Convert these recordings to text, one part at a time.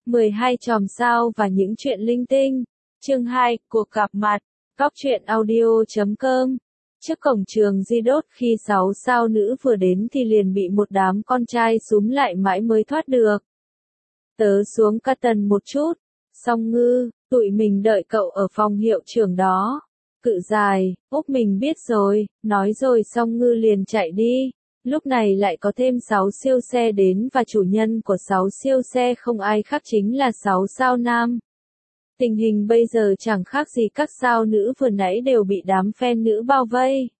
12 chòm sao và những chuyện linh tinh. Chương 2, cuộc gặp mặt. Góc truyện audio.com. Trước cổng trường Di Đốt khi 6 sao nữ vừa đến thì liền bị một đám con trai súm lại mãi mới thoát được. Tớ xuống ca tần một chút. Song Ngư, tụi mình đợi cậu ở phòng hiệu trưởng đó. Cự dài, Úc mình biết rồi, nói rồi Song Ngư liền chạy đi. Lúc này lại có thêm 6 siêu xe đến và chủ nhân của 6 siêu xe không ai khác chính là 6 sao nam. Tình hình bây giờ chẳng khác gì các sao nữ vừa nãy đều bị đám fan nữ bao vây.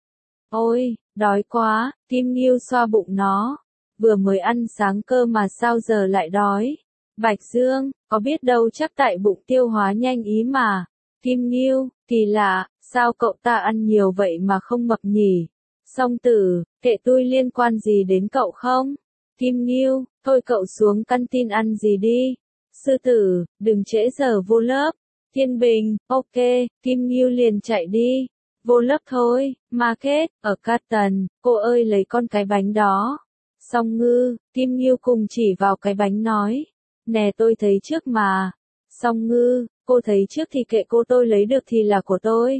Ôi, đói quá, Kim Nghiêu xoa bụng nó. Vừa mới ăn sáng cơ mà sao giờ lại đói. Bạch Dương, có biết đâu chắc tại bụng tiêu hóa nhanh ý mà. Kim Nghiêu, kỳ lạ, sao cậu ta ăn nhiều vậy mà không mập nhỉ? Song Tử, kệ tôi liên quan gì đến cậu không? Kim Nghiêu, thôi cậu xuống căn tin ăn gì đi. Sư Tử, đừng trễ giờ vô lớp. Thiên Bình, ok, Kim Nghiêu liền chạy đi. Vô lớp thôi, market, ở Carton, cô ơi lấy con cái bánh đó. Song Ngư, Kim Nghiêu cùng chỉ vào cái bánh nói. Nè tôi thấy trước mà. Song Ngư, cô thấy trước thì kệ cô, tôi lấy được thì là của tôi.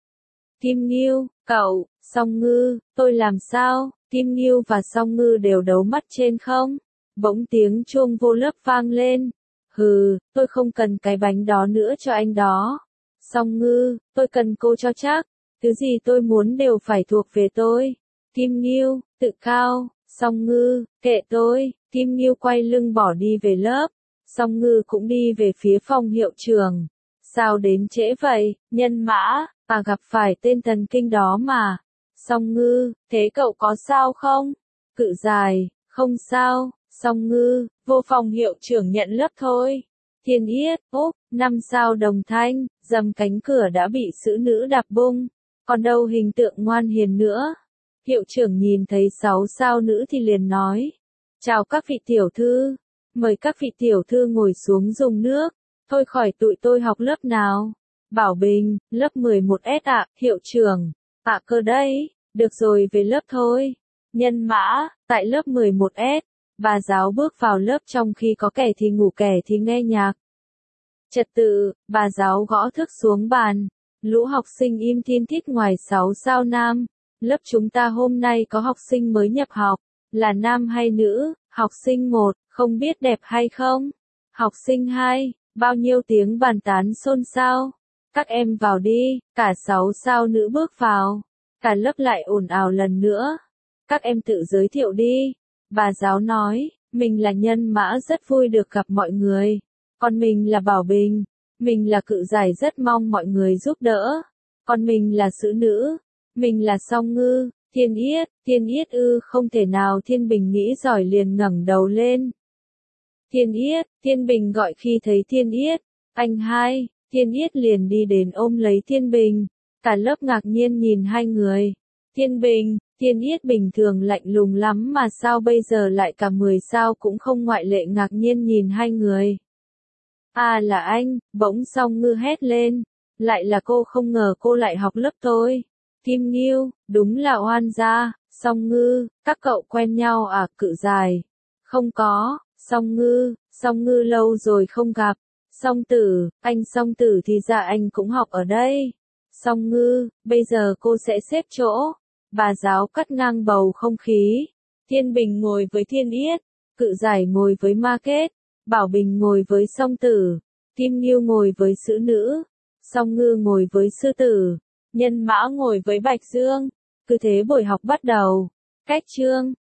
Kim Nghiêu, cậu, Song Ngư, tôi làm sao? Kim Nghiêu và Song Ngư đều đấu mắt trên không? Bỗng tiếng chuông vô lớp vang lên. Hừ, tôi không cần cái bánh đó nữa cho anh đó. Song Ngư, tôi cần cô cho chắc. Thứ gì tôi muốn đều phải thuộc về tôi. Kim Nghiêu, tự cao. Song Ngư, kệ tôi. Kim Nghiêu quay lưng bỏ đi về lớp. Song Ngư cũng đi về phía phòng hiệu trưởng. Sao đến trễ vậy, Nhân Mã, gặp phải tên thần kinh đó mà. Song Ngư, thế cậu có sao không? Cự dài, không sao. Song Ngư, vô phòng hiệu trưởng nhận lớp thôi. Thiên Yết, Úc, 5 sao Đồng Thanh, dầm cánh cửa đã bị sữ nữ đạp bung. Còn đâu hình tượng ngoan hiền nữa. Hiệu trưởng nhìn thấy 6 sao nữ thì liền nói. Chào các vị tiểu thư. Mời các vị tiểu thư ngồi xuống dùng nước. Thôi khỏi tụi tôi học lớp nào. Bảo Bình, lớp 11S ạ, hiệu trưởng. Cơ đấy, được rồi về lớp thôi. Nhân Mã, tại lớp 11S. Bà giáo bước vào lớp trong khi có kẻ thì ngủ kẻ thì nghe nhạc. Trật tự, bà giáo gõ thước xuống bàn. Lũ học sinh im thin thít ngoài 6 sao nam. Lớp chúng ta hôm nay có học sinh mới nhập học. Là nam hay nữ? Học sinh 1, không biết đẹp hay không? Học sinh 2, bao nhiêu tiếng bàn tán xôn xao. Các em vào đi, cả 6 sao nữ bước vào. Cả lớp lại ồn ào lần nữa. Các em tự giới thiệu đi. Bà giáo nói, mình là Nhân Mã rất vui được gặp mọi người. Còn mình là Bảo Bình. Mình là Cự Giải rất mong mọi người giúp đỡ. Còn mình là Sữ Nữ. Mình là Song Ngư. Thiên Yết ư, không thể nào. Thiên Bình nghĩ giỏi liền ngẩng đầu lên. Thiên Bình gọi khi thấy Thiên Yết. Anh hai, Thiên Yết liền đi đến ôm lấy Thiên Bình. Cả lớp ngạc nhiên nhìn hai người. Thiên Yết bình thường lạnh lùng lắm mà sao bây giờ lại cả 10 sao cũng không ngoại lệ ngạc nhiên nhìn hai người. Là anh, bỗng Song Ngư hét lên. Lại là cô, không ngờ cô lại học lớp tôi. Kim Nghiêu, đúng là oan gia. Song Ngư, các cậu quen nhau à? Cự Dài. Không có. Song Ngư lâu rồi không gặp. Song Tử, anh Song Tử thì ra anh cũng học ở đây. Song Ngư, bây giờ cô sẽ xếp chỗ. Bà giáo cắt ngang bầu không khí. Thiên Bình ngồi với Thiên Yết. Cự Giải ngồi với Market. Bảo Bình ngồi với Song Tử. Kim Nghiêu ngồi với Sữ Nữ. Song Ngư ngồi với Sư Tử. Nhân Mã ngồi với Bạch Dương. Cứ thế buổi học bắt đầu. Cách chương